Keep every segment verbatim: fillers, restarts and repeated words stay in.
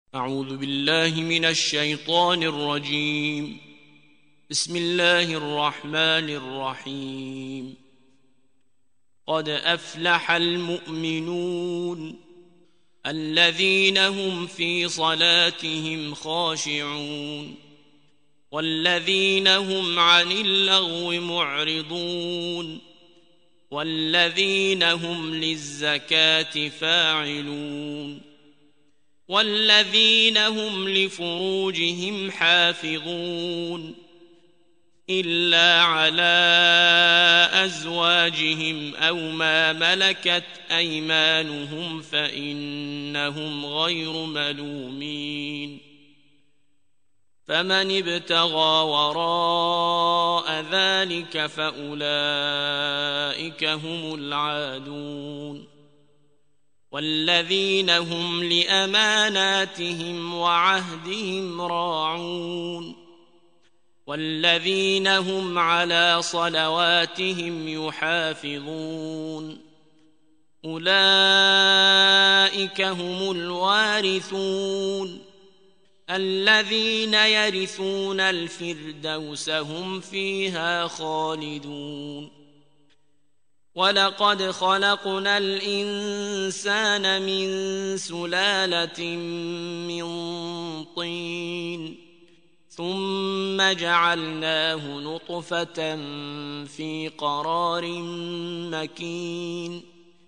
أعوذ بالله من الشيطان الرجيم. بسم الله الرحمن الرحيم. قد أفلح المؤمنون الذين هم في صلاتهم خاشعون والذين هم عن اللغو معرضون والذين هم للزكاة فاعلون والذين هم لفروجهم حافظون إلا على أزواجهم أو ما ملكت أيمانهم فإنهم غير ملومين. فمن ابتغى وراء ذلك فأولئك هم العادون والذين هم لأماناتهم وعهدهم راعون والذين هم على صلواتهم يحافظون أولئك هم الوارثون الذين يرثون الفردوس هم فيها خالدون. ولقد خلقنا الإنسان من سلالة من طين ثم جعلناه نطفة في قرار مكين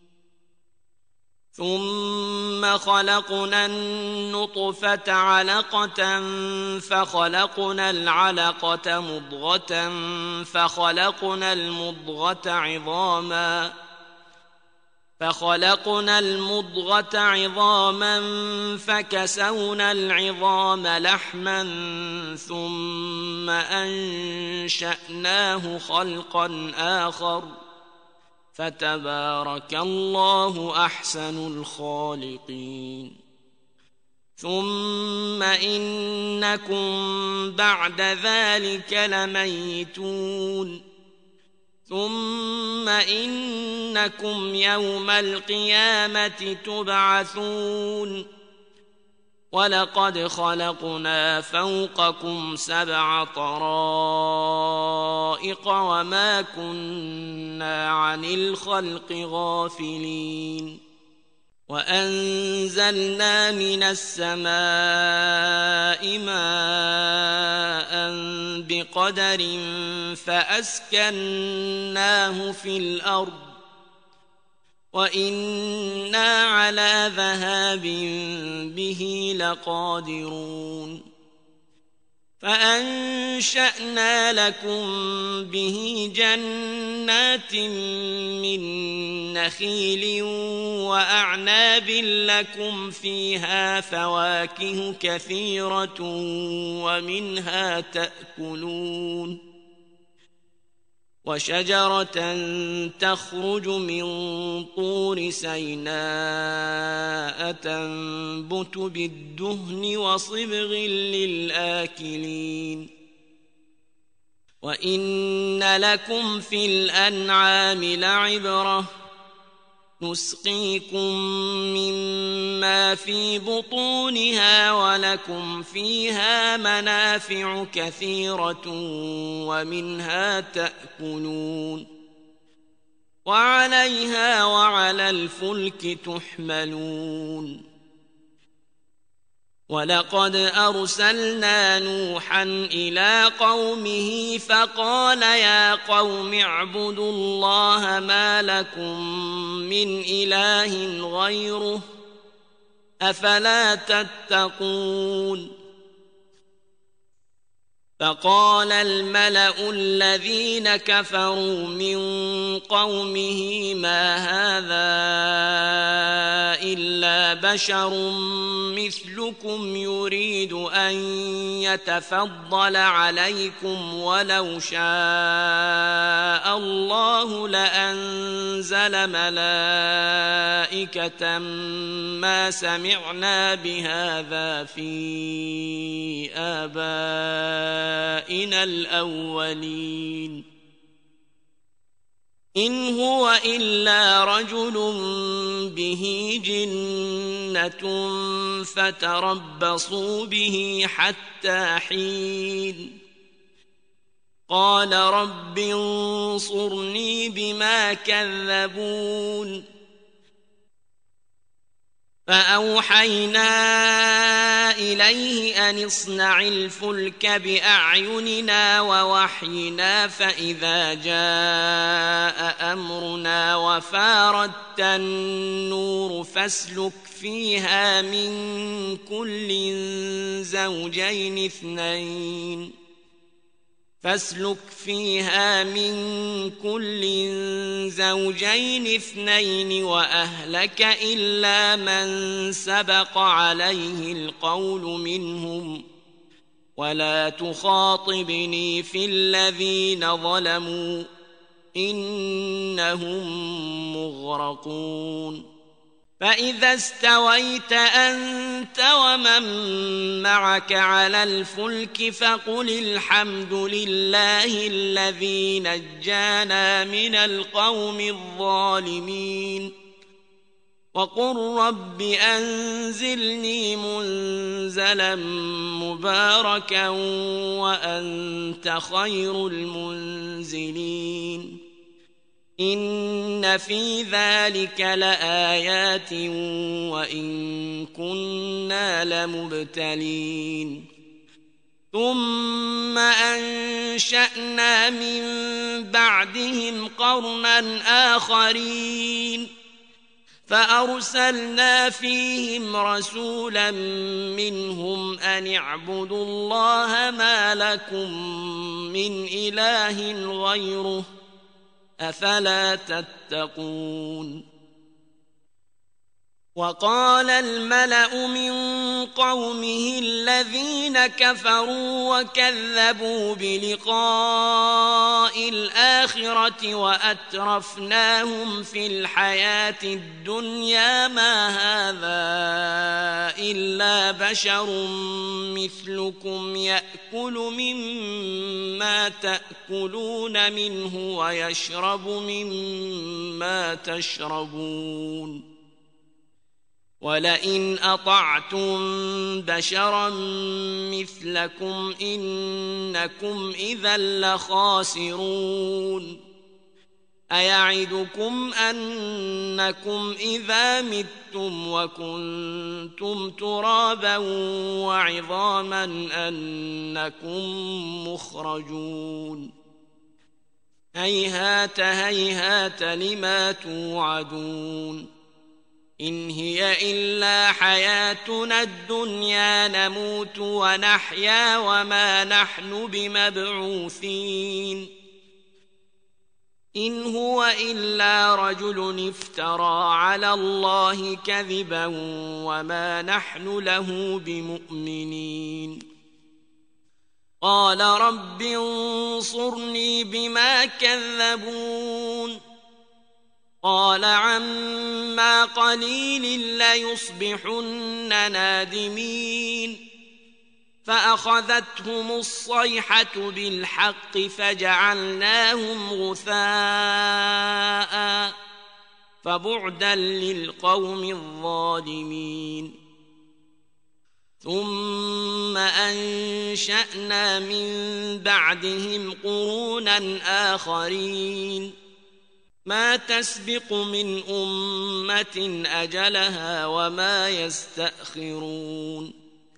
ثم خلقنا النطفة علقة فخلقنا العلقة مضغة فخلقنا المضغة عظاما فخلقنا المضغة عظاما فكسونا العظام لحما ثم أنشأناه خلقا آخر فتبارك الله أحسن الخالقين. ثم إنكم بعد ذلك لميتون ثم إنكم يوم القيامة تبعثون. ولقد خلقنا فوقكم سبع طرائق وما كنا عن الخلق غافلين. وأنزلنا من السماء ماء بقدر فأسكناه في الأرض وإنا على ذهاب به لقادرون. فأنشأنا لكم به جنات من نخيل وأعناب لكم فيها فواكه كثيرة ومنها تأكلون وشجرة تخرج من طور سيناء تنبت بالدهن وصبغ للآكلين. وإن لكم في الأنعام لعبرة نسقيكم مما في بطونها ولكم فيها منافع كثيرة ومنها تأكلون وعليها وعلى الفلك تحملون. ولقد أرسلنا نوحا إلى قومه فقال يا قوم اعبدوا الله ما لكم من إله غيره أفلا تتقون. فقال الملأ الذين كفروا من قومه ما هذا إلا بشر مثلكم يريد أن يتفضل عليكم ولو شاء الله لأنزل ملائكة ما سمعنا بهذا في آبائنا الأولين إن هو إلا رجل به جنة فتربصوا به حتى حين قال رب انصرني بما كذبون فأوحينا إليه أن اصنع الفلك بأعيننا ووحينا فإذا جاء أمرنا وفاردت النور فاسلك فيها من كل زوجين اثنين فاسلك فيها من كل زوجين اثنين وأهلك إلا من سبق عليه القول منهم ولا تخاطبني في الذين ظلموا إنهم مغرقون فإذا استويت أنت ومن معك على الفلك فقل الحمد لله الذي نجانا من القوم الظالمين وقل رب أنزلني منزلا مباركا وأنت خير المنزلين إن في ذلك لآيات وإن كنا لمبتلين ثم أنشأنا من بعدهم قرنا آخرين فأرسلنا فيهم رسولا منهم أن اعبدوا الله ما لكم من إله غيره أفلا تتقون وقال الملأ من قومه الذين كفروا وكذبوا بلقاء الآخرة وأترفناهم في الحياة الدنيا ما هذا إلا بشر مثلكم يأكل مما تأكلون منه ويشرب مما تشربون ولئن أطعتم بشرا مثلكم إنكم إذا لخاسرون أيعدكم أنكم إذا متم وكنتم ترابا وعظاما أنكم مخرجون هيهات هيهات لما توعدون إن هي إلا حياتنا الدنيا نموت ونحيا وما نحن بمبعوثين إن هو إلا رجل افترى على الله كذبا وما نحن له بمؤمنين قال رب انصرني بما كذبون قال عما قليل ليصبحن نادمين فأخذتهم الصيحة بالحق فجعلناهم غثاء فبعدا للقوم الظالمين ثم أنشأنا من بعدهم قرونا آخرين ما تسبق من أمة أجلها وما يستأخرون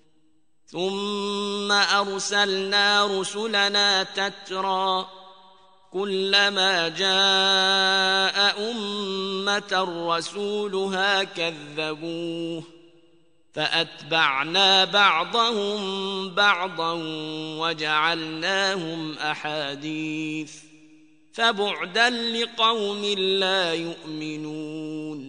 ثم أرسلنا رسلنا تترى كلما جاء أمة رسولها كذبوه فأتبعنا بعضهم بعضا وجعلناهم أحاديث فبعدا لقوم لا يؤمنون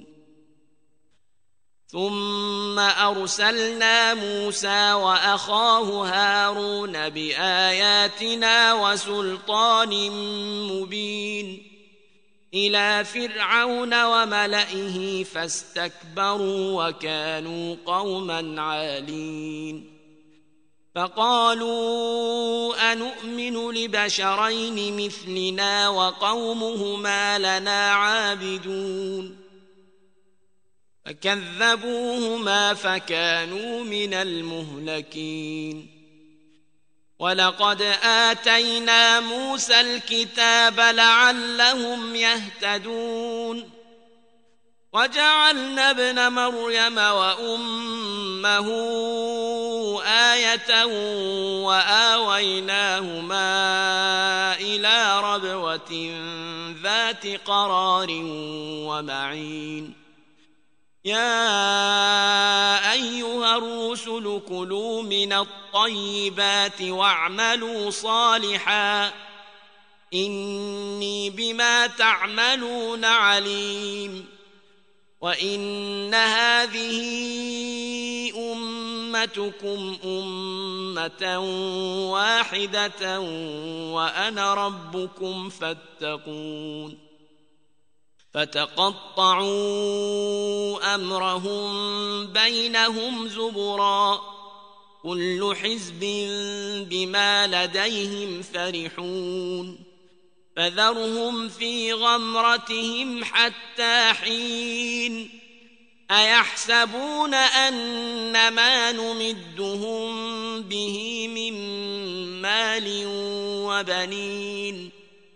ثم أرسلنا موسى وأخاه هارون بآياتنا وسلطان مبين إلى فرعون وملئه فاستكبروا وكانوا قوما عالين فقالوا أنؤمن لبشرين مثلنا وقومهما لنا عابدون فكذبوهما فكانوا من المهلكين ولقد آتينا موسى الكتاب لعلهم يهتدون وجعلنا ابن مريم وأمه آية وآويناهما إلى ربوة ذات قرار ومعين يا أيها الرسل كلوا من الطيبات واعملوا صالحا إني بما تعملون عليم وإن هذه أمتكم أمة واحدة وأنا ربكم فاتقون فتقطعوا أمرهم بينهم زبرا كل حزب بما لديهم فرحون فذرهم في غمرتهم حتى حين أيحسبون أن ما نمدهم به من مال وبنين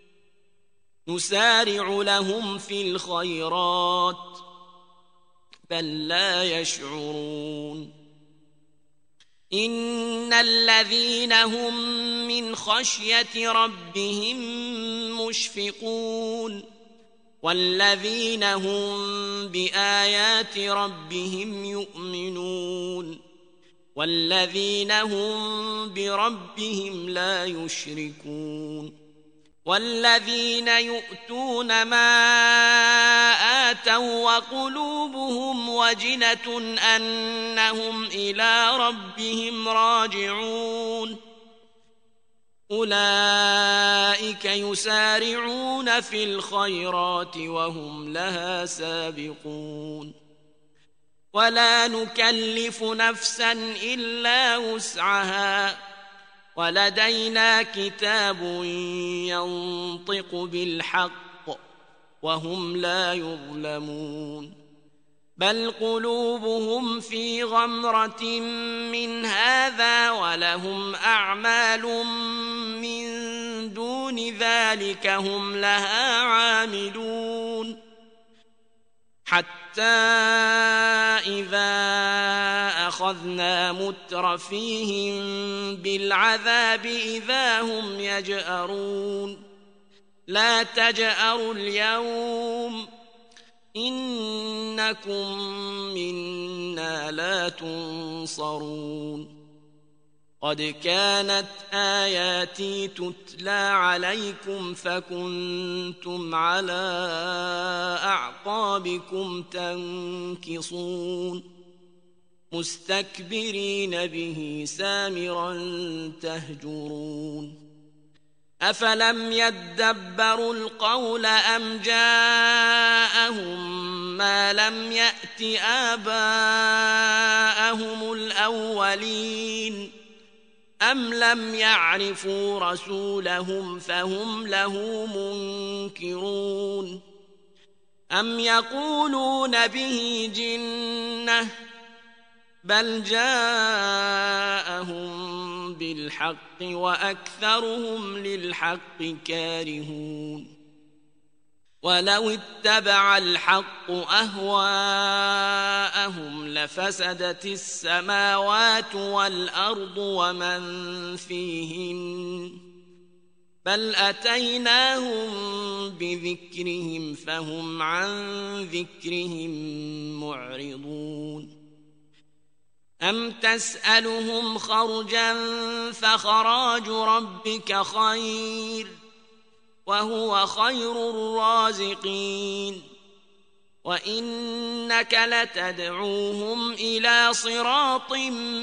نسارع لهم في الخيرات بل لا يشعرون إن الذين هم من خشية ربهم مشفقون والذين هم بآيات ربهم يؤمنون والذين هم بربهم لا يشركون والذين يؤتون ما آتوا وقلوبهم وجنة أنهم إلى ربهم راجعون أولئك يسارعون في الخيرات وهم لها سابقون ولا نكلف نفسا إلا وسعها ولدينا كتاب ينطق بالحق وهم لا يظلمون بل قلوبهم في غمرة من هذا ولهم أعمال من دون ذلك هم لها عاملون حتى إذا أخذنا مترفيهم بالعذاب إذا هم يجأرون لا تجأروا اليوم إنكم منا لا تنصرون قد كانت آياتي تتلى عليكم فكنتم على أعقابكم تنكصون مستكبرين به سامرا تهجرون أفلم يدبروا القول أم جاءهم ما لم يأت آباءهم الأولين أم لم يعرفوا رسولهم فهم له منكرون أم يقولون به جنة بل جاءهم بالحق وأكثرهم للحق كارهون ولو اتبع الحق أهواءهم لفسدت السماوات والأرض ومن فيهن بل أتيناهم بذكرهم فهم عن ذكرهم معرضون أم تسألهم خرجا فخراج ربك خير وهو خير الرازقين وإنك لتدعوهم إلى صراط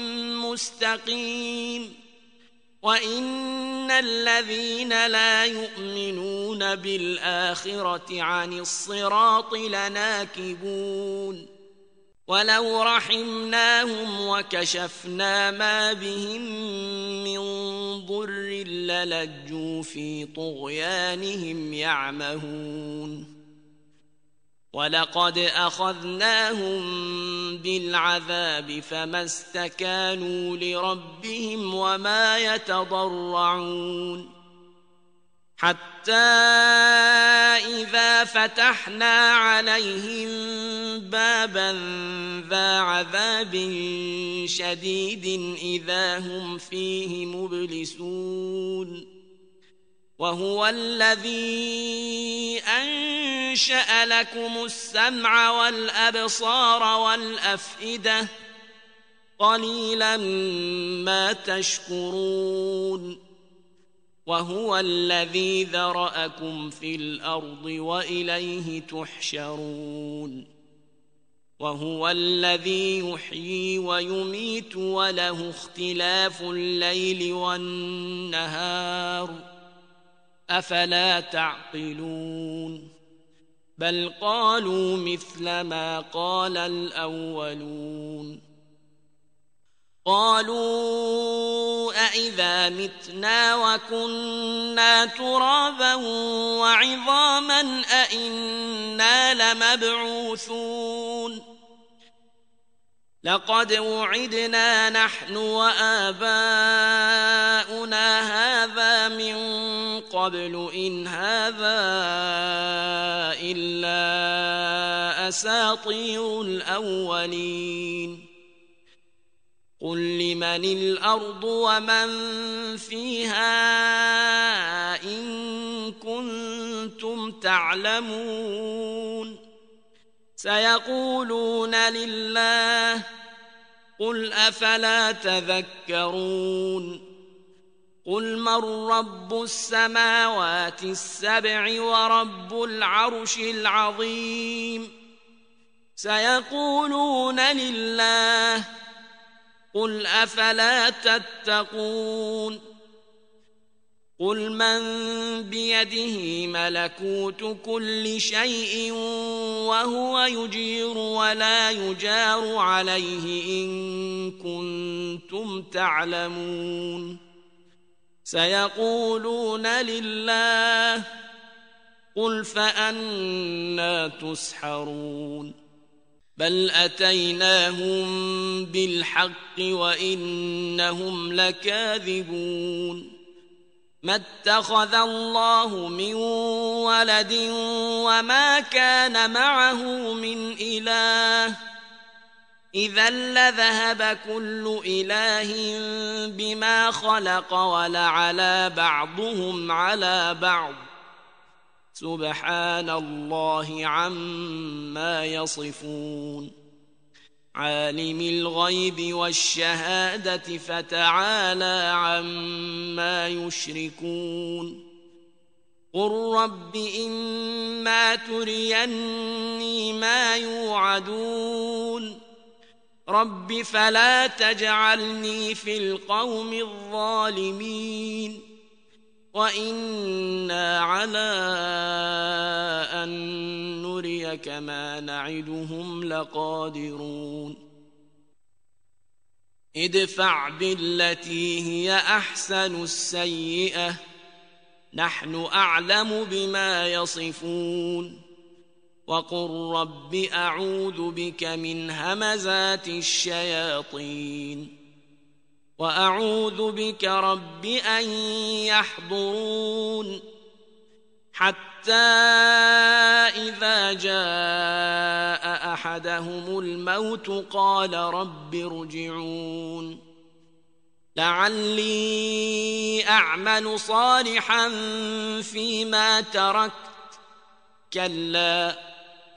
مستقيم وإن الذين لا يؤمنون بالآخرة عن الصراط لناكبون ولو رحمناهم وكشفنا ما بهم من ضر للجوا في طغيانهم يعمهون ولقد أخذناهم بالعذاب فما استكانوا لربهم وما يتضرعون حتى إذا فتحنا عليهم بابا ذا عذاب شديد إذا هم فيه مبلسون وهو الذي أنشأ لكم السمع والأبصار والأفئدة قليلا ما تشكرون وهو الذي ذرأكم في الأرض وإليه تحشرون وهو الذي يحيي ويميت وله اختلاف الليل والنهار أفلا تعقلون بل قالوا مثل ما قال الأولون قالوا أإذا متنا وكنا ترابا وعظاما أإنا لمبعوثون لقد وعدنا نحن وآباؤنا هذا من قبل إن هذا إلا أساطير الأولين قل لمن الأرض ومن فيها إن كنتم تعلمون سيقولون لله قل أفلا تذكرون قل من رب السماوات السبع ورب العرش العظيم سيقولون لله قل أفلا تتقون قل من بيده ملكوت كل شيء وهو يجير ولا يجار عليه إن كنتم تعلمون سيقولون لله قل فأنى تسحرون بل أتيناهم بالحق وإنهم لكاذبون ما اتخذ الله من ولد وما كان معه من إله إذا لذهب كل إله بما خلق ولعلى بعضهم على بعض سبحان الله عما يصفون عالم الغيب والشهادة فتعالى عما يشركون قل رب إما تريني ما يوعدون رب فلا تجعلني في القوم الظالمين وإنا على أن نريك ما نعدهم لقادرون ادفع بالتي هي أحسن السيئة نحن أعلم بما يصفون وقل رب أعوذ بك من همزات الشياطين وأعوذ بك رب أن يحضرون حتى إذا جاء أحدهم الموت قال رب ارجعون لعلي أعمل صالحا فيما تركت كلا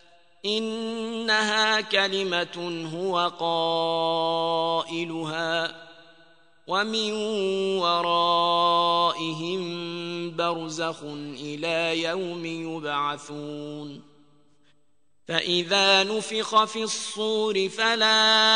إنها كلمة هو قائلها ومن ورائهم برزخ إلى يوم يبعثون فإذا نفخ في الصور فلا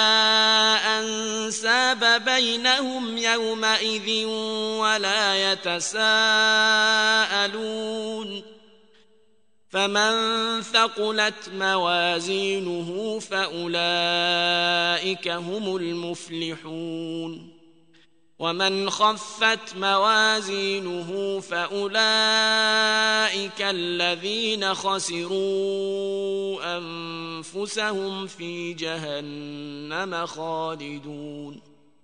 أنساب بينهم يومئذ ولا يتساءلون فمن ثقلت موازينه فأولئك هم المفلحون ومن خفت موازينه فأولئك الذين خسروا أنفسهم في جهنم خالدون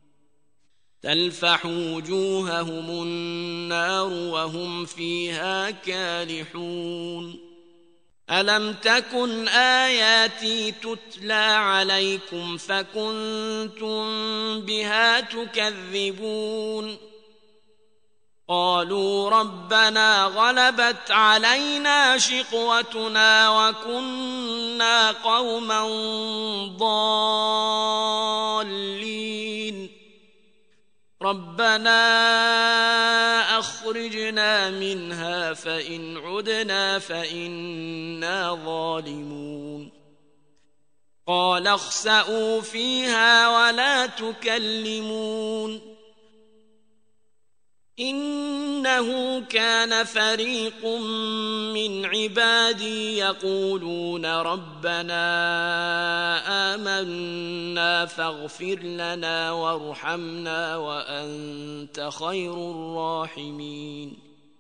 تلفح وجوههم النار وهم فيها كالحون ألم تكن آياتي تتلى عليكم فكنتم بها تكذبون قالوا ربنا غلبت علينا شقوتنا وكنا قوما ضالين ربنا أخرجنا منها فإن عدنا فإنا ظالمون قال اخسئوا فيها ولا تكلمون إنه كان فريق من عبادي يقولون ربنا آمنا فاغفر لنا وارحمنا وأنت خير الراحمين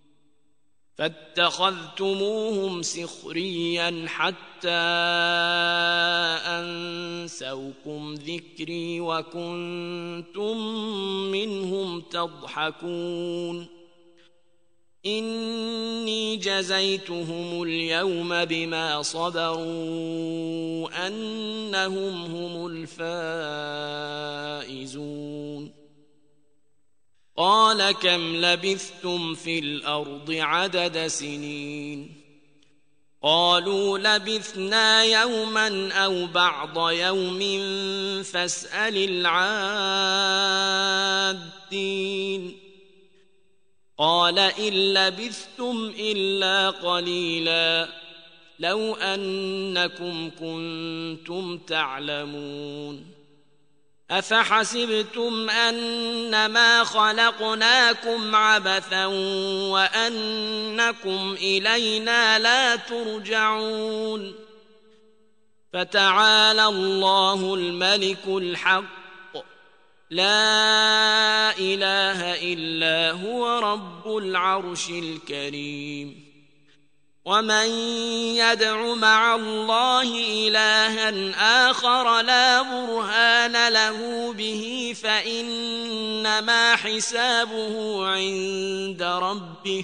فاتخذتموهم سخريا حتى أنسوكم ذكري وكنتم منهم تضحكون إني جزيتهم اليوم بما صبروا أنهم هم الفائزون قال كم لبثتم في الأرض عدد سنين قالوا لبثنا يوما أو بعض يوم فاسأل العادين قال إن لبثتم إلا قليلا لو أنكم كنتم تعلمون أفحسبتم أنما خلقناكم عبثا وأنكم إلينا لا ترجعون فتعالى الله الملك الحق لا إله إلا هو رب العرش الكريم ومن يدع مع الله إلها آخر لا برهان له به فإنما حسابه عند ربه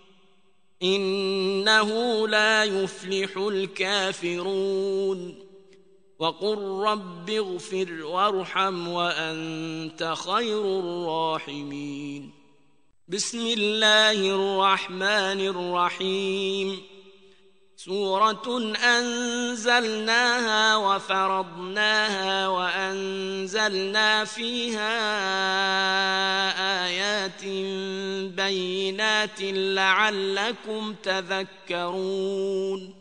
إنه لا يفلح الكافرون وقل رب اغفر وارحم وأنت خير الراحمين بسم الله الرحمن الرحيم سورة أنزلناها وفرضناها وأنزلنا فيها آيات بينات لعلكم تذكرون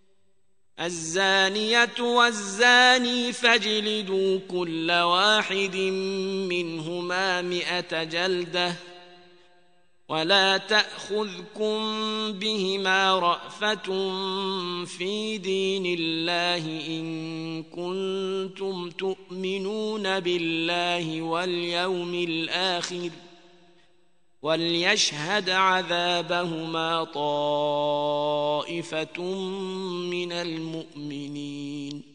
الزانية والزاني فاجلدوا كل واحد منهما مئة جلدة ولا تأخذكم بهما رأفة في دين الله إن كنتم تؤمنون بالله واليوم الآخر وليشهد عذابهما طائفة من المؤمنين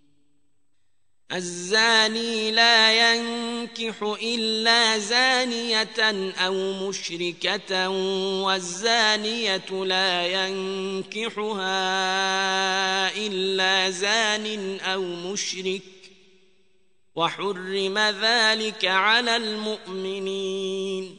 الزاني لا ينكح إلا زانية أو مشركة والزانية لا ينكحها إلا زان أو مشرك وحرم ذلك على المؤمنين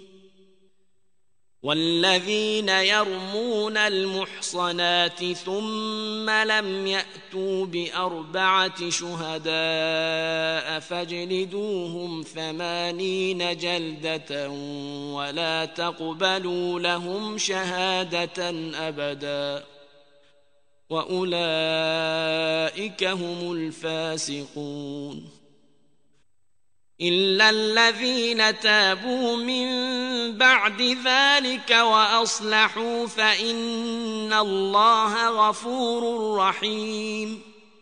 والذين يرمون المحصنات ثم لم يأتوا بأربعة شهداء فاجلدوهم ثمانين جلدة ولا تقبلوا لهم شهادة أبدا وأولئك هم الفاسقون إلا الذين تابوا من بعد ذلك وأصلحوا فإن الله غفور رحيم.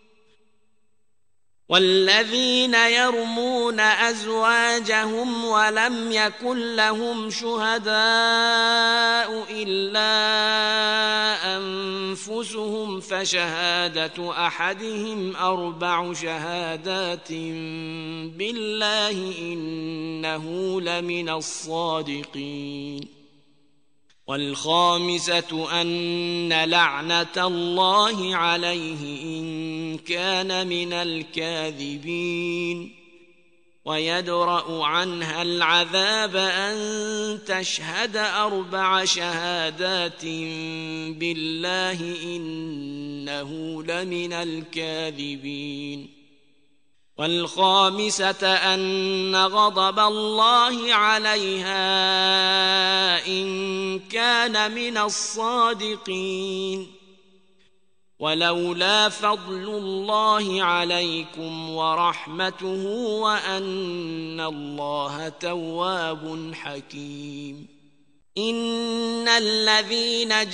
والذين يرمون أزواجهم ولم يكن لهم شهداء إلا أنفسهم فشهادة أحدهم أربع شهادات بالله إنه لمن الصادقين. والخامسة أن لعنة الله عليه إن كان من الكاذبين. ويدرأ عنها العذاب أن تشهد أربع شهادات بالله إنه لمن الكاذبين. والخامسة أن غضب الله عليها إن كان من الصادقين. ولولا فضل الله عليكم ورحمته وأن الله تواب حكيم. إن الذين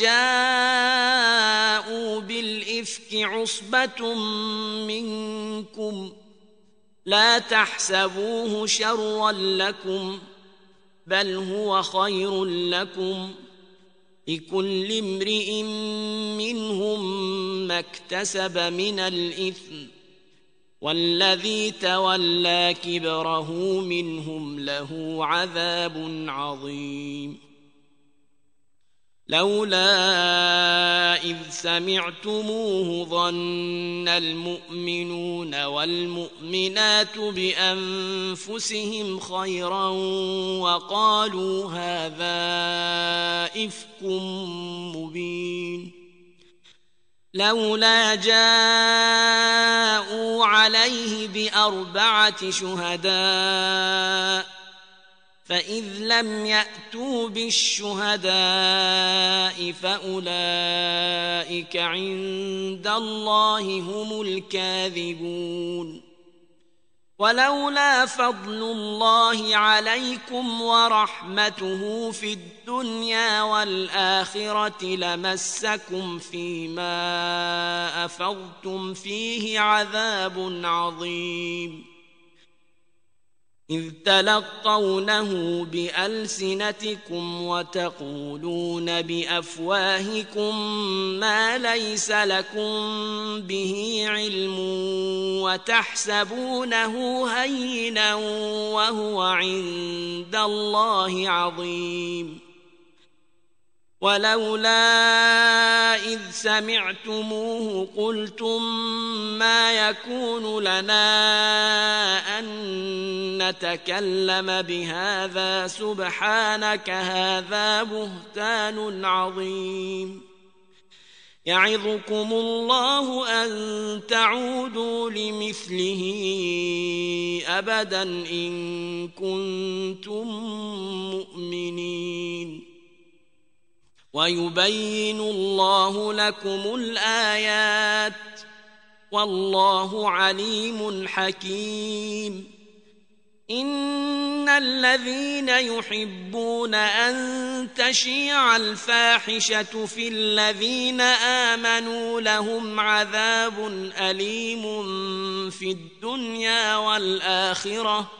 جاءوا بالإفك عصبة منكم لا تحسبوه شرا لكم بل هو خير لكم لكل امرئ منهم ما اكتسب من الإثم والذي تولى كبره منهم له عذاب عظيم. لولا إذ سمعتموه ظن المؤمنون والمؤمنات بأنفسهم خيرا وقالوا هذا إفك مبين. لولا جاءوا عليه بأربعة شهداء فإذ لم يأتوا بالشهداء فأولئك عند الله هم الكاذبون. ولولا فضل الله عليكم ورحمته في الدنيا والآخرة لمسكم فيما أفضتم فيه عذاب عظيم. إذ تلقونه بألسنتكم وتقولون بأفواهكم ما ليس لكم به علم وتحسبونه هينا وهو عند الله عظيم. ولولا إذ سمعتموه قلتم ما يكون لنا أن نتكلم بهذا سبحانك هذا بهتان عظيم. يعظكم الله أن تعودوا لمثله أبدا إن كنتم مؤمنين. ويبين الله لكم الآيات والله عليم حكيم. إن الذين يحبون أن تشيع الفاحشة في الذين آمنوا لهم عذاب أليم في الدنيا والآخرة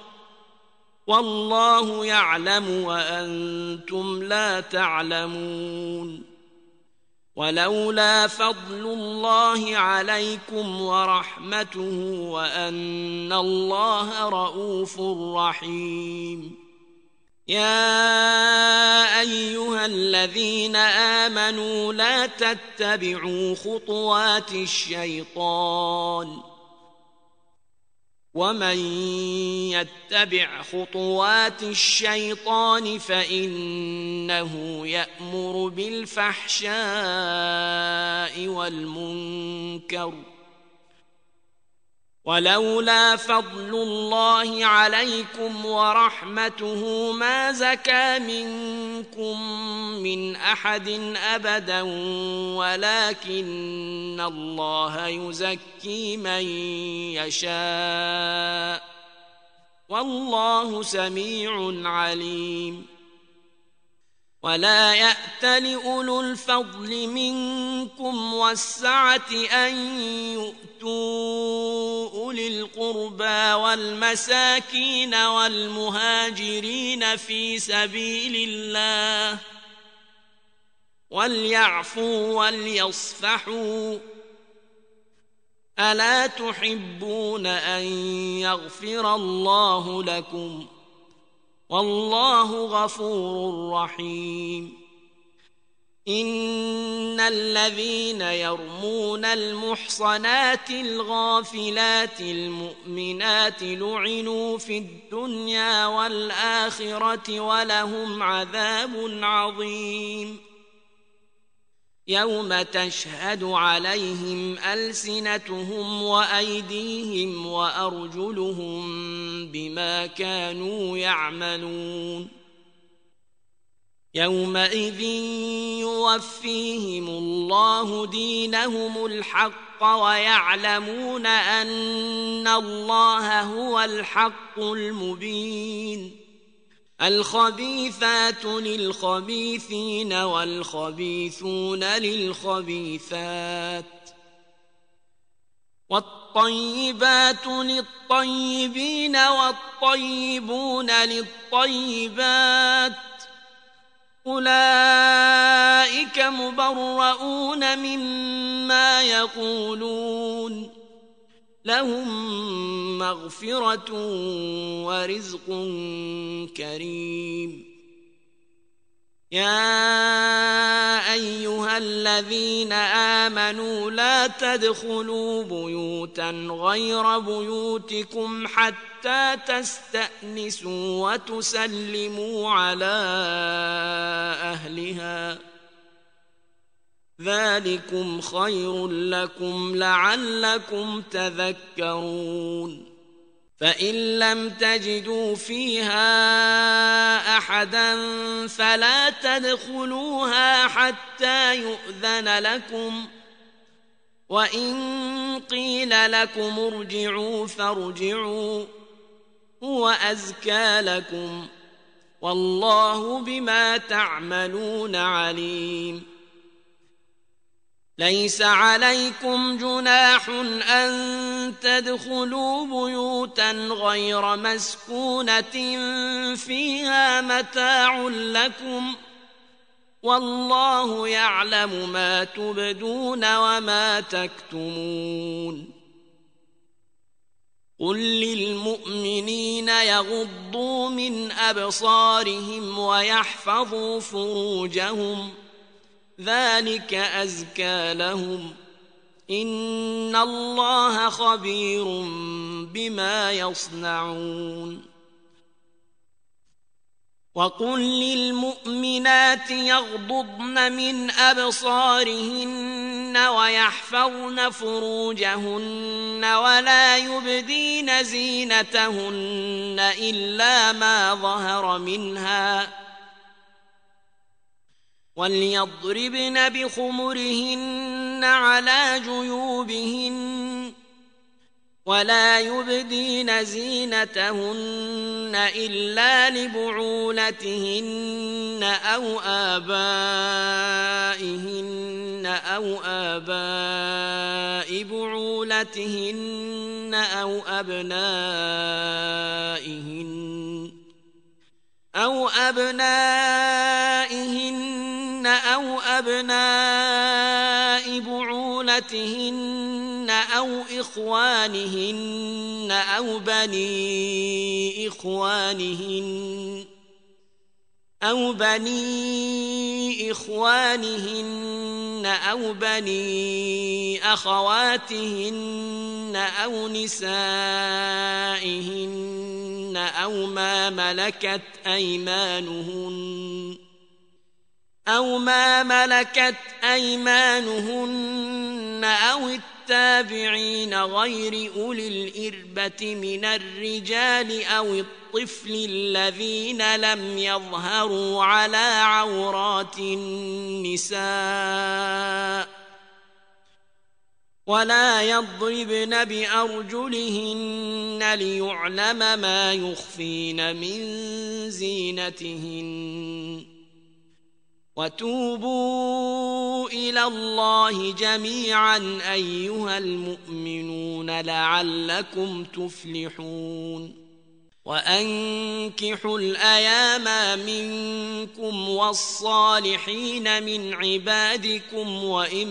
والله يعلم وأنتم لا تعلمون. ولولا فضل الله عليكم ورحمته وأن الله رؤوف رحيم. يا أيها الذين آمنوا لا تتبعوا خطوات الشيطان ومن يتبع خطوات الشيطان فإنه يأمر بالفحشاء والمنكر. ولولا فضل الله عليكم ورحمته ما زكى منكم من أحد أبدا ولكن الله يزكي من يشاء والله سميع عليم. ولا يأتل أولو الفضل منكم والسعة أن يؤتوا أولي القربى والمساكين والمهاجرين في سبيل الله وليعفوا وليصفحوا ألا تحبون أن يغفر الله لكم والله غفور رحيم. إن الذين يرمون المحصنات الغافلات المؤمنات لعنوا في الدنيا والآخرة ولهم عذاب عظيم. يوم تشهد عليهم ألسنتهم وأيديهم وأرجلهم بما كانوا يعملون. يومئذ يوفيهم الله دينهم الحق ويعلمون أن الله هو الحق المبين. الخبيثات للخبيثين والخبيثون للخبيثات والطيبات للطيبين والطيبون للطيبات أولئك مبرؤون مما يقولون لهم مغفرة ورزق كريم. يا أيها الذين آمنوا لا تدخلوا بيوتا غير بيوتكم حتى تستأنسوا وتسلموا على أهلها ذلكم خير لكم لعلكم تذكرون. فإن لم تجدوا فيها أحدا فلا تدخلوها حتى يؤذن لكم وإن قيل لكم ارجعوا فارجعوا هو أزكى لكم والله بما تعملون عليم. ليس عليكم جناح أن تدخلوا بيوتا غير مسكونة فيها متاع لكم والله يعلم ما تبدون وما تكتمون. قل للمؤمنين يغضوا من أبصارهم ويحفظوا فروجهم ذلك أزكى لهم إن الله خبير بما يصنعون. وقل للمؤمنات يغضضن من أبصارهن ويحفظن فروجهن ولا يبدين زينتهن إلا ما ظهر منها وليضربن بخمرهن على جيوبهن ولا يبدين زينتهن إلا لبعولتهن أو آبائهن أو آباء بعولتهن أو أبنائهن أو أبنائهن أو أبناء بعولتهن أو إخوانهن أو بني إخوانهن أو بني إخوانهن أو بني أخواتهن أو نسائهن أو ما ملكت أيمانهن أو ما ملكت أيمانهن أو التابعين غير أولي الإربة من الرجال أو الطفل الذين لم يظهروا على عورات النساء ولا يضربن بأرجلهن ليعلم ما يخفين من زينتهن وتوبوا إلى الله جميعا أيها المؤمنون لعلكم تفلحون وأنكحوا الأيام منكم والصالحين من عبادكم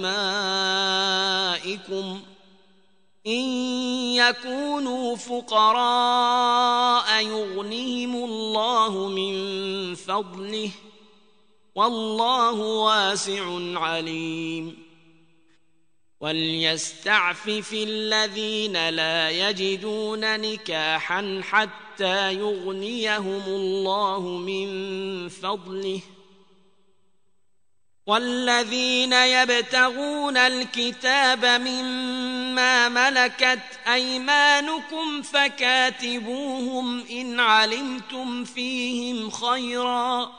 وإمائكم إن يكونوا فقراء يغنهم الله من فضله والله واسع عليم وليستعفف الذين لا يجدون نكاحا حتى يغنيهم الله من فضله والذين يبتغون الكتاب مما ملكت أيمانكم فكاتبوهم إن علمتم فيهم خيرا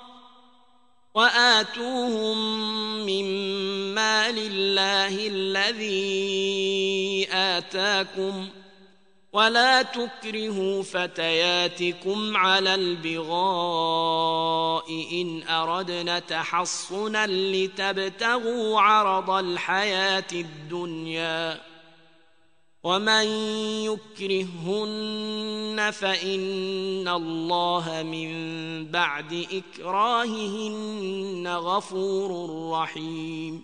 وآتوهم مما لله الذي آتاكم ولا تكرهوا فتياتكم على البغاء إن أردنا تحصنا لتبتغوا عرض الحياة الدنيا ومن يكرههن فإن الله من بعد إكراههن غفور رحيم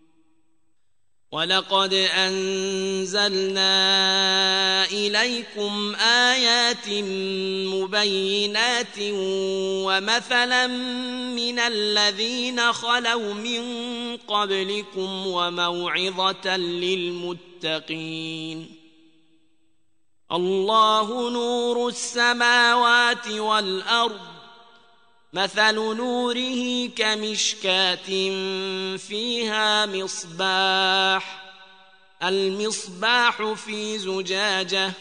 ولقد أنزلنا إليكم آيات مبينات ومثلا من الذين خلوا من قبلكم وموعظة للمتقين الله نور السماوات والأرض مثل نوره كمشكاة فيها مصباح المصباح في زجاجة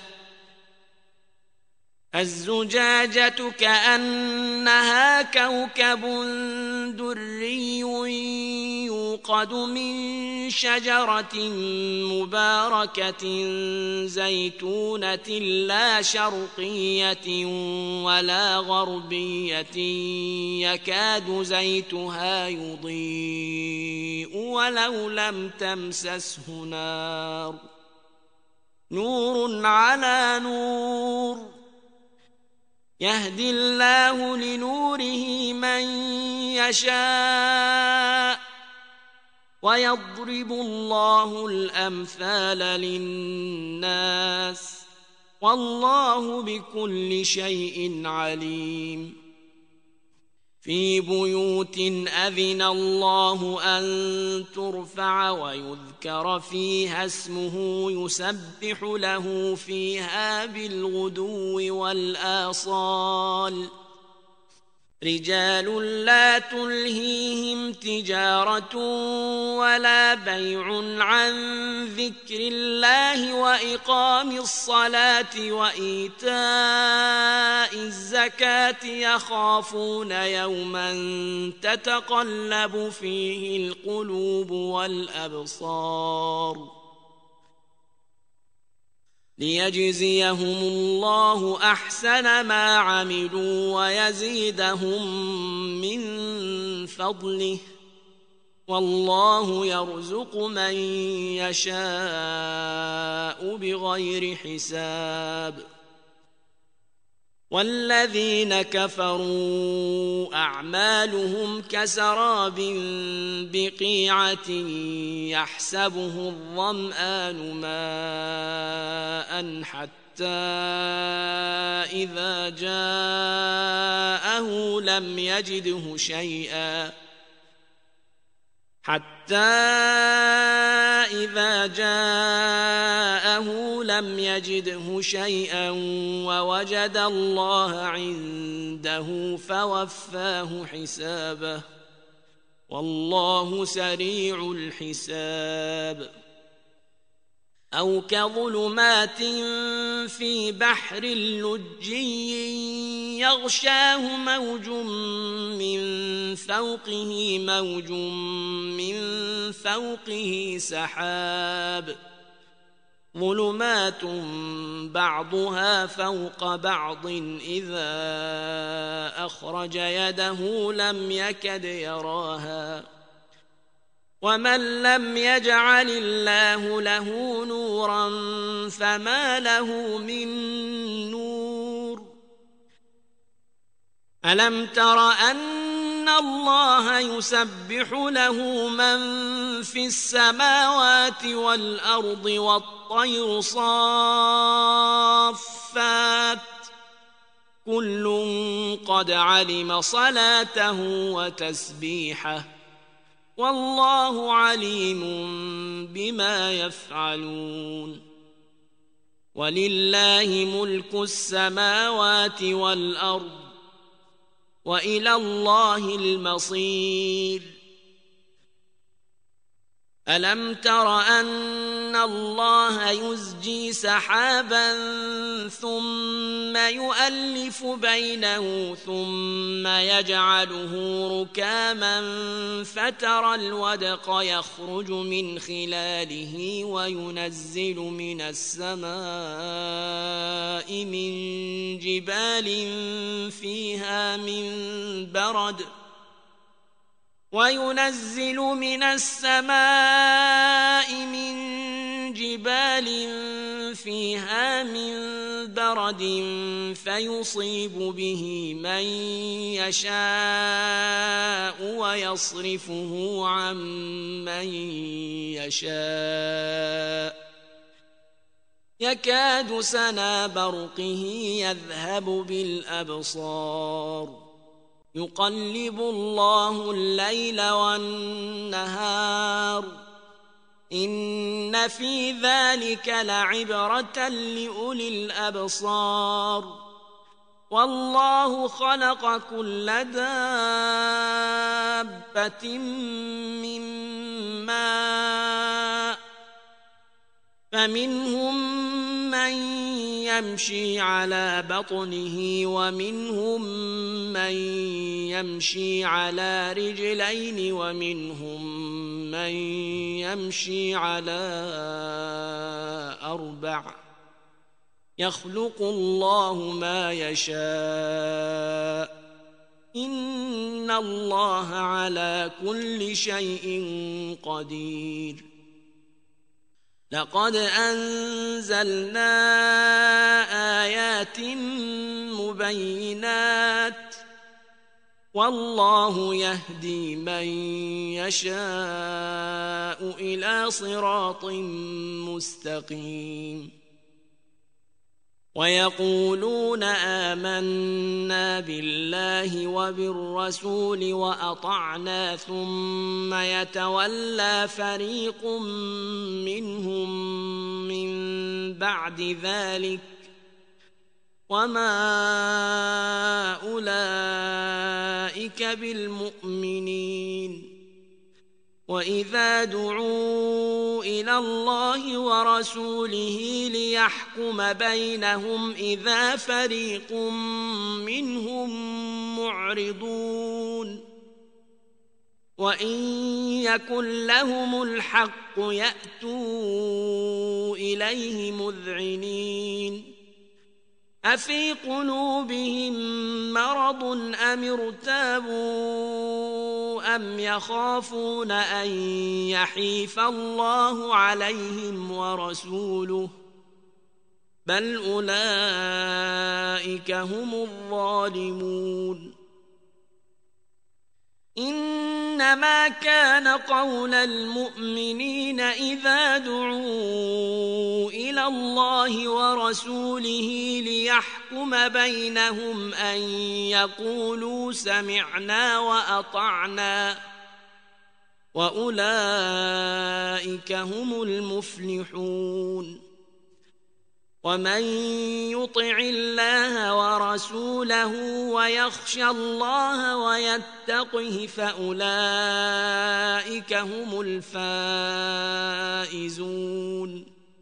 الزجاجة كأنها كوكب دري يوقد من شجرة مباركة زيتونة لا شرقية ولا غربية يكاد زيتها يضيء ولو لم تمسسه نار نور على نور يهدي الله لنوره من يشاء ويضرب الله الأمثال للناس والله بكل شيء عليم في بيوت أذن الله أن ترفع ويذكر فيها اسمه يسبح له فيها بالغدو والآصال رجال لا تلهيهم تجارة ولا بيع عن ذكر الله وإقام الصلاة وإيتاء الزكاة يخافون يوما تتقلب فيه القلوب والأبصار ليجزيهم الله أحسن ما عملوا ويزيدهم من فضله والله يرزق من يشاء بغير حساب والذين كفروا أعمالهم كسراب بقيعة يحسبه الظمآن ماء حتى إذا جاءه لم يجده شيئا حتى إذا جاءه لم يجده شيئا ووجد الله عنده فوفاه حسابه والله سريع الحساب أو كظلمات في بحر لجي يغشاه موج من فوقه موج من فوقه سحاب ظلمات بعضها فوق بعض إذا أخرج يده لم يكد يراها ومن لم يجعل الله له نورا فما له من نور ألم تر أن الله يسبح له من في السماوات والأرض والطير صافات كل قد علم صلاته وتسبيحه والله عليم بما يفعلون ولله ملك السماوات والأرض وإلى الله المصير ألم تر أن الله يزجي سحابا ثم يؤلف بينه ثم يجعله ركاما فترى الودق يخرج من خلاله وينزل من السماء من جبال فيها من برد وينزل من السماء من جبال فيها من برد فيصيب به من يشاء ويصرفه عن من يشاء يكاد سنا برقه يذهب بالأبصار يقلب الله الليل والنهار إن في ذلك لعبرة لأولي الأبصار والله خلق كل دابة من ماء فمنهم من يمشي على بطنه ومنهم من يمشي على رجلين ومنهم من يمشي على أربع يخلق الله ما يشاء إن الله على كل شيء قدير لقد أنزلنا آيات مبينات والله يهدي من يشاء إلى صراط مستقيم ويقولون آمنا بالله وبالرسول وأطعنا ثم يتولى فريق منهم من بعد ذلك وما أولئك بالمؤمنين وإذا دعوا إلى الله ورسوله ليحكم بينهم إذا فريق منهم معرضون وإن يكن لهم الحق يأتوا إليه مذعنين أفي قلوبهم مرض أم ارتابوا أم يخافون أن يحيف الله عليهم ورسوله بل أولئك هم الظالمون إنما كان قول المؤمنين إذا دعوا إلى الله ورسوله ليحكم بينهم أن يقولوا سمعنا وأطعنا وأولئك هم المفلحون ومن يطع الله ورسوله ويخشى الله ويتقه فأولئك هم الفائزون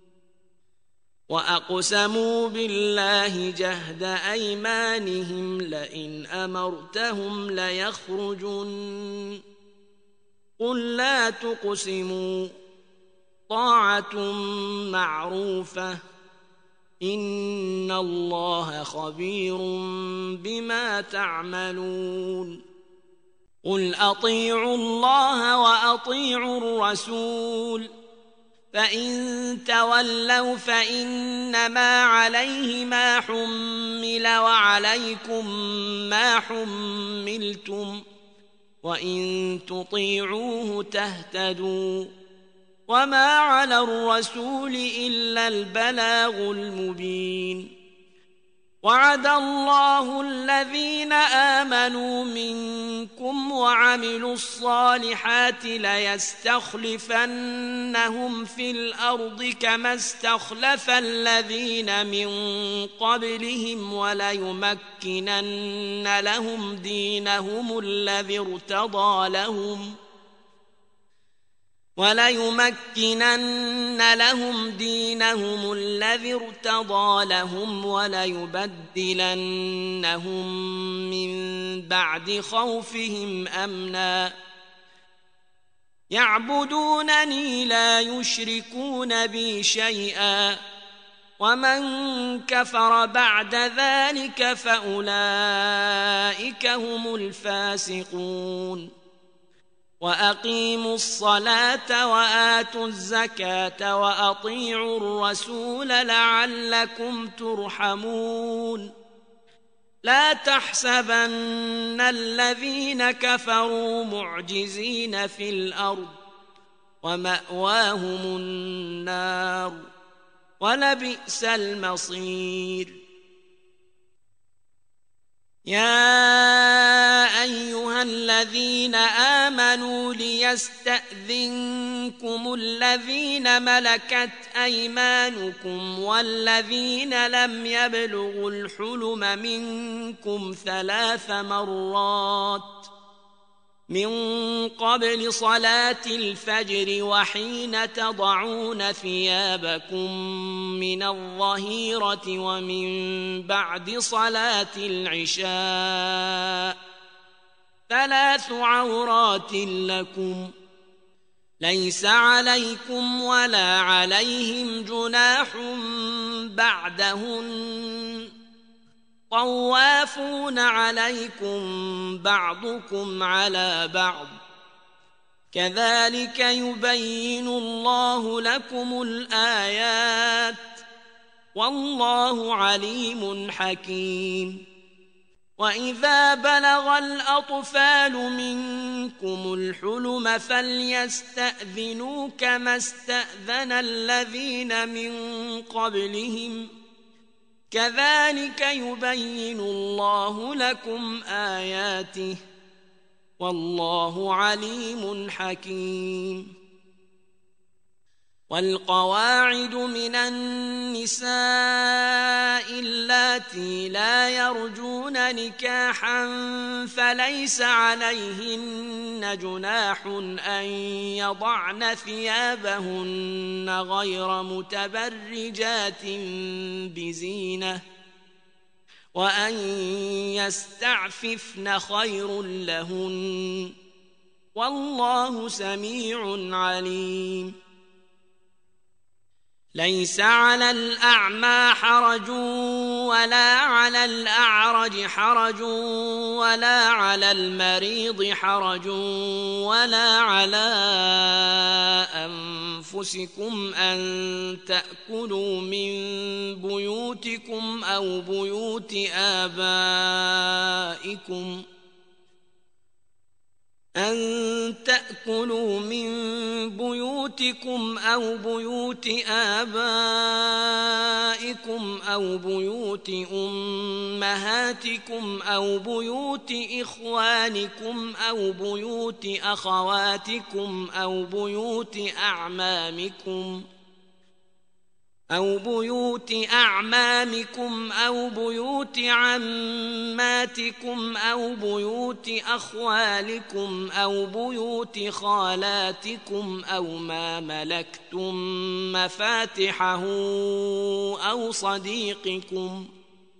وأقسموا بالله جهد أيمانهم لئن أمرتهم ليخرجن قل لا تقسموا طاعة معروفة إن الله خبير بما تعملون قل أطيعوا الله وأطيعوا الرسول فإن تولوا فإنما عليه ما حمل وعليكم ما حملتم وإن تطيعوه تهتدوا وما على الرسول إلا البلاغ المبين وعد الله الذين آمنوا منكم وعملوا الصالحات ليستخلفنهم في الأرض كما استخلف الذين من قبلهم وليمكنن لهم دينهم الذي ارتضى لهم وليمكنن لهم دينهم الذي ارتضى لهم وليبدلنهم من بعد خوفهم أمنا يعبدونني لا يشركون بي شيئا ومن كفر بعد ذلك فأولئك هم الفاسقون وأقيموا الصلاة وآتوا الزكاة وأطيعوا الرسول لعلكم ترحمون لا تحسبن الذين كفروا معجزين في الأرض ومأواهم النار ولبئس المصير يا أيها الذين آمنوا ليستأذنكم الذين ملكت أيمانكم والذين لم يبلغوا الحلم منكم ثلاث مرات من قبل صلاة الفجر وحين تضعون ثيابكم من الظهيرة ومن بعد صلاة العشاء ثلاث عورات لكم ليس عليكم ولا عليهم جناح بعدهن طوافون عليكم بعضكم على بعض كذلك يبين الله لكم الآيات والله عليم حكيم وإذا بلغ الأطفال منكم الحلم فليستأذنوا كما استأذن الذين من قبلهم كذلك يبين الله لكم آياته والله عليم حكيم والقواعد من النساء اللاتي لا يرجون نكاحا فليس عليهن جناح أن يضعن ثيابهن غير متبرجات بزينة وأن يستعففن خير لهن والله سميع عليم ليس على الأعمى حرج ولا على الأعرج حرج ولا على المريض حرج ولا على أنفسكم أن تأكلوا من بيوتكم أو بيوت آبائكم أن تأكلوا من بيوتكم أو بيوت آبائكم أو بيوت أمهاتكم أو بيوت إخوانكم أو بيوت أخواتكم أو بيوت أعمامكم أو بيوت أعمامكم أو بيوت عماتكم أو بيوت أخوالكم أو بيوت خالاتكم أو ما ملكتم مفاتحه أو صديقكم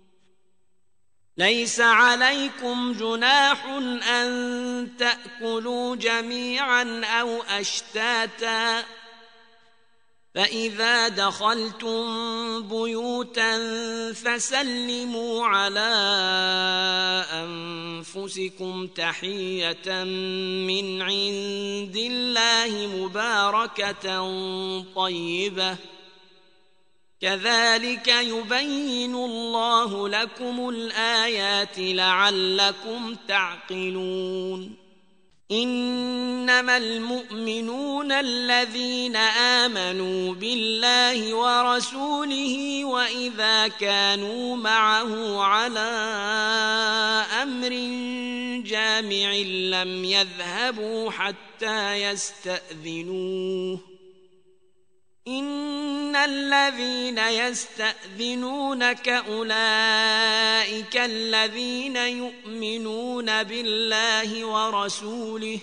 ليس عليكم جناح أن تأكلوا جميعا أو أشتاتا فإذا دخلتم بيوتا فسلموا على أنفسكم تحية من عند الله مباركة طيبة كذلك يبين الله لكم الآيات لعلكم تعقلون إنما المؤمنون الذين آمنوا بالله ورسوله وإذا كانوا معه على أمر جامع لم يذهبوا حتى يستأذنوه إن الذين يستأذنونك أولئك الذين يؤمنون بالله ورسوله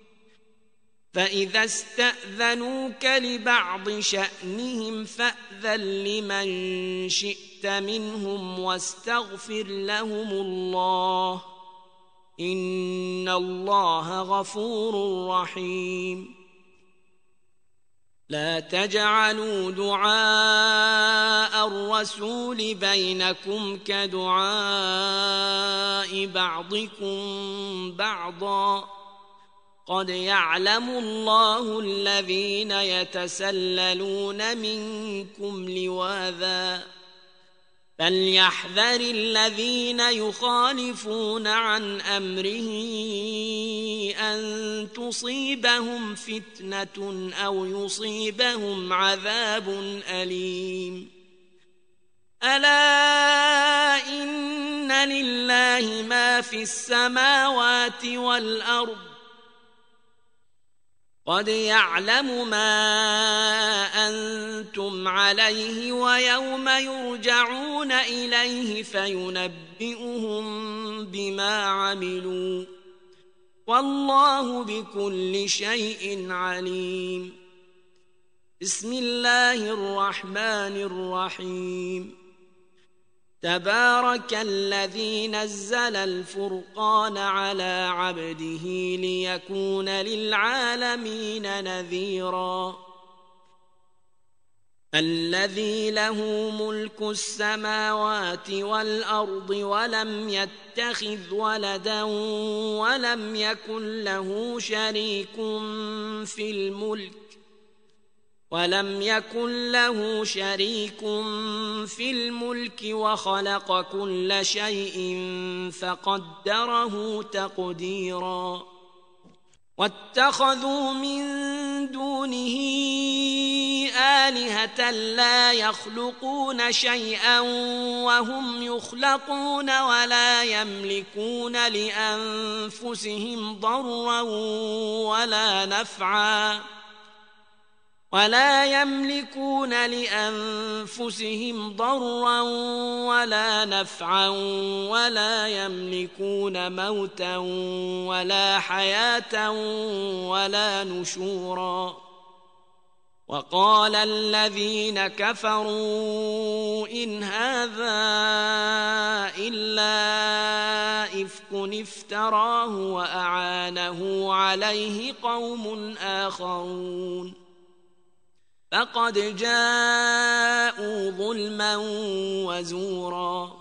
فإذا استأذنوك لبعض شأنهم فأذن لمن شئت منهم واستغفر لهم الله إن الله غفور رحيم لا تجعلوا دعاء الرسول بينكم كدعاء بعضكم بعضا قد يعلم الله الذين يتسللون منكم لواذا فليحذر الذين يخالفون عن أمره أن تصيبهم فتنة أو يصيبهم عذاب أليم ألا إن لله ما في السماوات والأرض قد يعلم ما أنتم عليه ويوم يرجعون إليه فينبئهم بما عملوا والله بكل شيء عليم بسم الله الرحمن الرحيم تبارك الذي نزل الفرقان على عبده ليكون للعالمين نذيرا الذي له ملك السماوات والأرض ولم يتخذ ولدا ولم يكن له شريك في الملك ولم يكن له شريك في الملك وخلق كل شيء فقدره تقديرا واتخذوا من دونه آلهة لا يخلقون شيئا وهم يخلقون ولا يملكون لأنفسهم ضرا ولا نفعا ولا يملكون لأنفسهم ضرا ولا نفعا ولا يملكون موتا ولا حياة ولا نشورا وقال الذين كفروا إن هذا إلا إفك افتراه وأعانه عليه قوم آخرون فقد جاءوا ظلما وزورا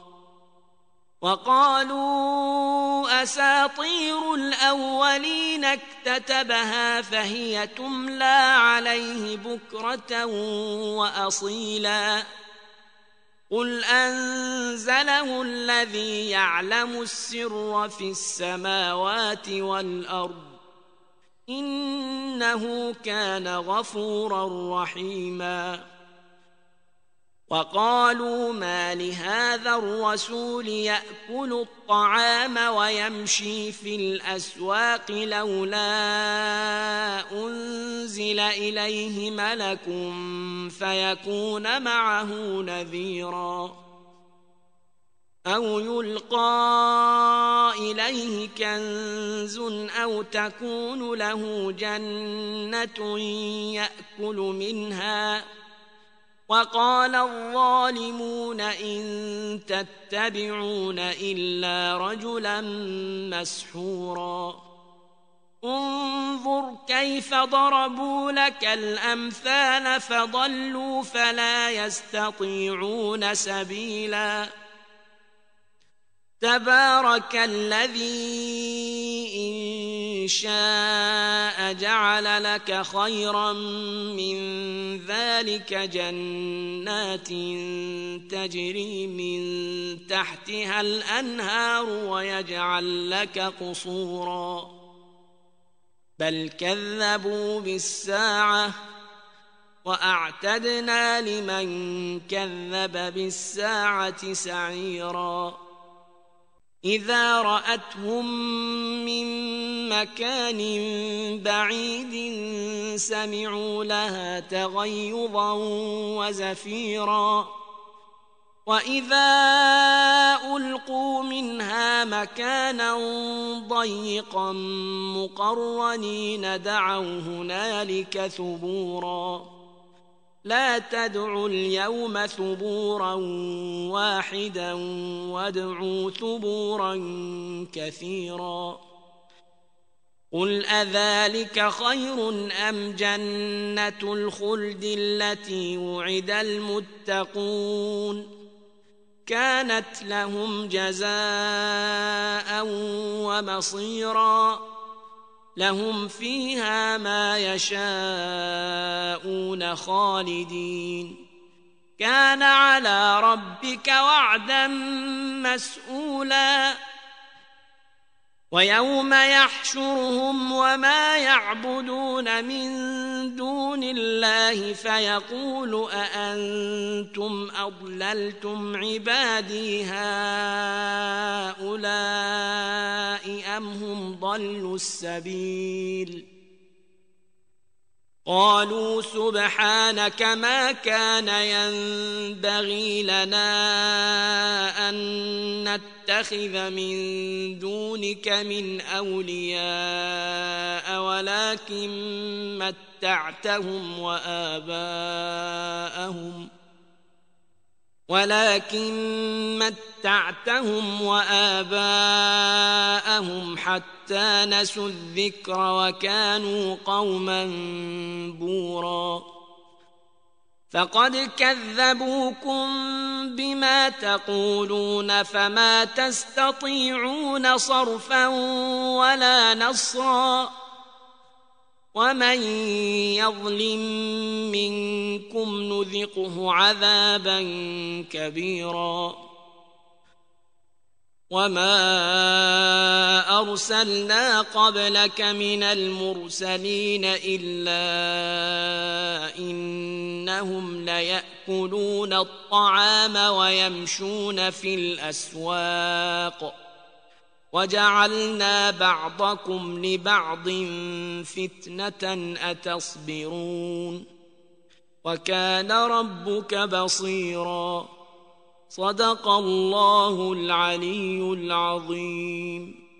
وقالوا أساطير الأولين اكتتبها فهي تملى عليه بكرة وأصيلا قل أنزله الذي يعلم السر في السماوات والأرض إنه كان غفورا رحيما وقالوا ما لهذا الرسول يأكل الطعام ويمشي في الأسواق لولا أنزل إليه ملك فيكون معه نذيرا أو يلقى إليه كنز أو تكون له جنة يأكل منها وقال الظالمون إن تتبعون إلا رجلا مسحورا انظر كيف ضربوا لك الأمثال فضلوا فلا يستطيعون سبيلا تبارك الذي إن شاء جعل لك خيرا من ذلك جنات تجري من تحتها الأنهار ويجعل لك قصورا بل كذبوا بالساعة وأعتدنا لمن كذب بالساعة سعيرا إذا رأتهم من مكان بعيد سمعوا لها تغيظا وزفيرا وإذا ألقوا منها مكانا ضيقا مقرنين دعوا هنالك ثبورا لا تدعوا اليوم ثبورا واحدا وادعوا ثبورا كثيرا قل أذلك خير أم جنة الخلد التي وعد المتقون كانت لهم جزاء ومصيرا لهم فيها ما يشاءون خالدين كان على ربك وعدا مسئولا ويوم يحشرهم وما يعبدون من دون الله فيقول أأنتم أضللتم عبادي هؤلاء أم هم ضلوا السبيل قالوا سبحانك ما كان ينبغي لنا أن نتخذ من دونك من أولياء ولكن متعتهم وآباءهم ولكن متعتهم وآباءهم حتى نسوا الذكر وكانوا قوما بورا فقد كذبوكم بما تقولون فما تستطيعون صرفا ولا نصرا ومن يظلم منكم نذقه عذابا كبيرا وما أرسلنا قبلك من المرسلين إلا إنهم ليأكلون الطعام ويمشون في الأسواق وجعلنا بعضكم لبعض فتنة أتصبرون وكان ربك بصيرا صدق الله العلي العظيم.